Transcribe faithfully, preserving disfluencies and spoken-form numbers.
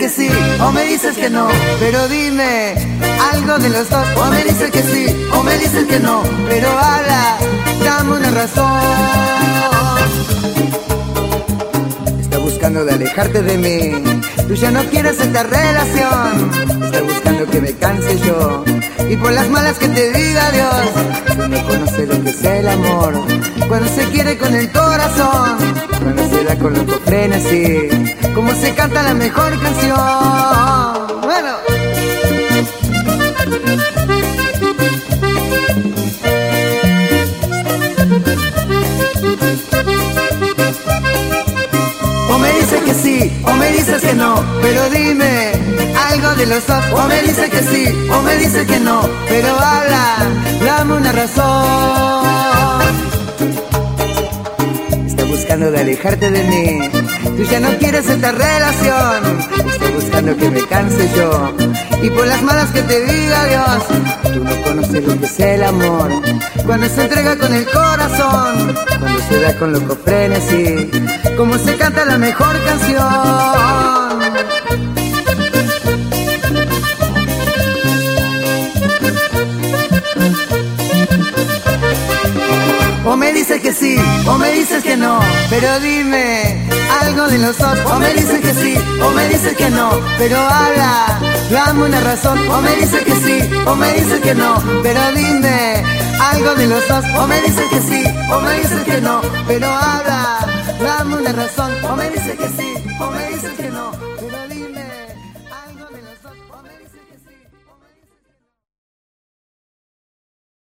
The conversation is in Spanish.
que sí o me dices que no, pero dime algo de los dos. O me dices que sí o me dices que no, pero habla, dame una razón. Está buscando de alejarte de mí, tú ya no quieres esta relación. Está buscando que me canse yo y por las malas que te diga adiós. Tú no conoces lo que es el amor, cuando se quiere con el corazón, cuando se da con loco frenesí, como se canta la mejor canción. Bueno. O me dices que sí, o me dices que no, pero dime algo de los dos. O me dices que sí, o me dices que no, pero habla, dame una razón. Está buscando de alejarte de mí, tú ya no quieres esta relación. Está buscando que me canse yo y por las malas que te diga adiós. Tú no conoces lo que es el amor, cuando se entrega con el corazón, cuando se da con loco frenesí, como se canta la mejor canción. O me dices que sí, o me dices que no, pero dime algo de los dos. O me dices que sí, o me dices que no, pero habla, dame una razón. O me dices que sí, o me dices que no, pero dime algo de los dos. O me dices que sí, o me dices que no, pero habla, dame una razón. O me dices que sí, o me dices que no.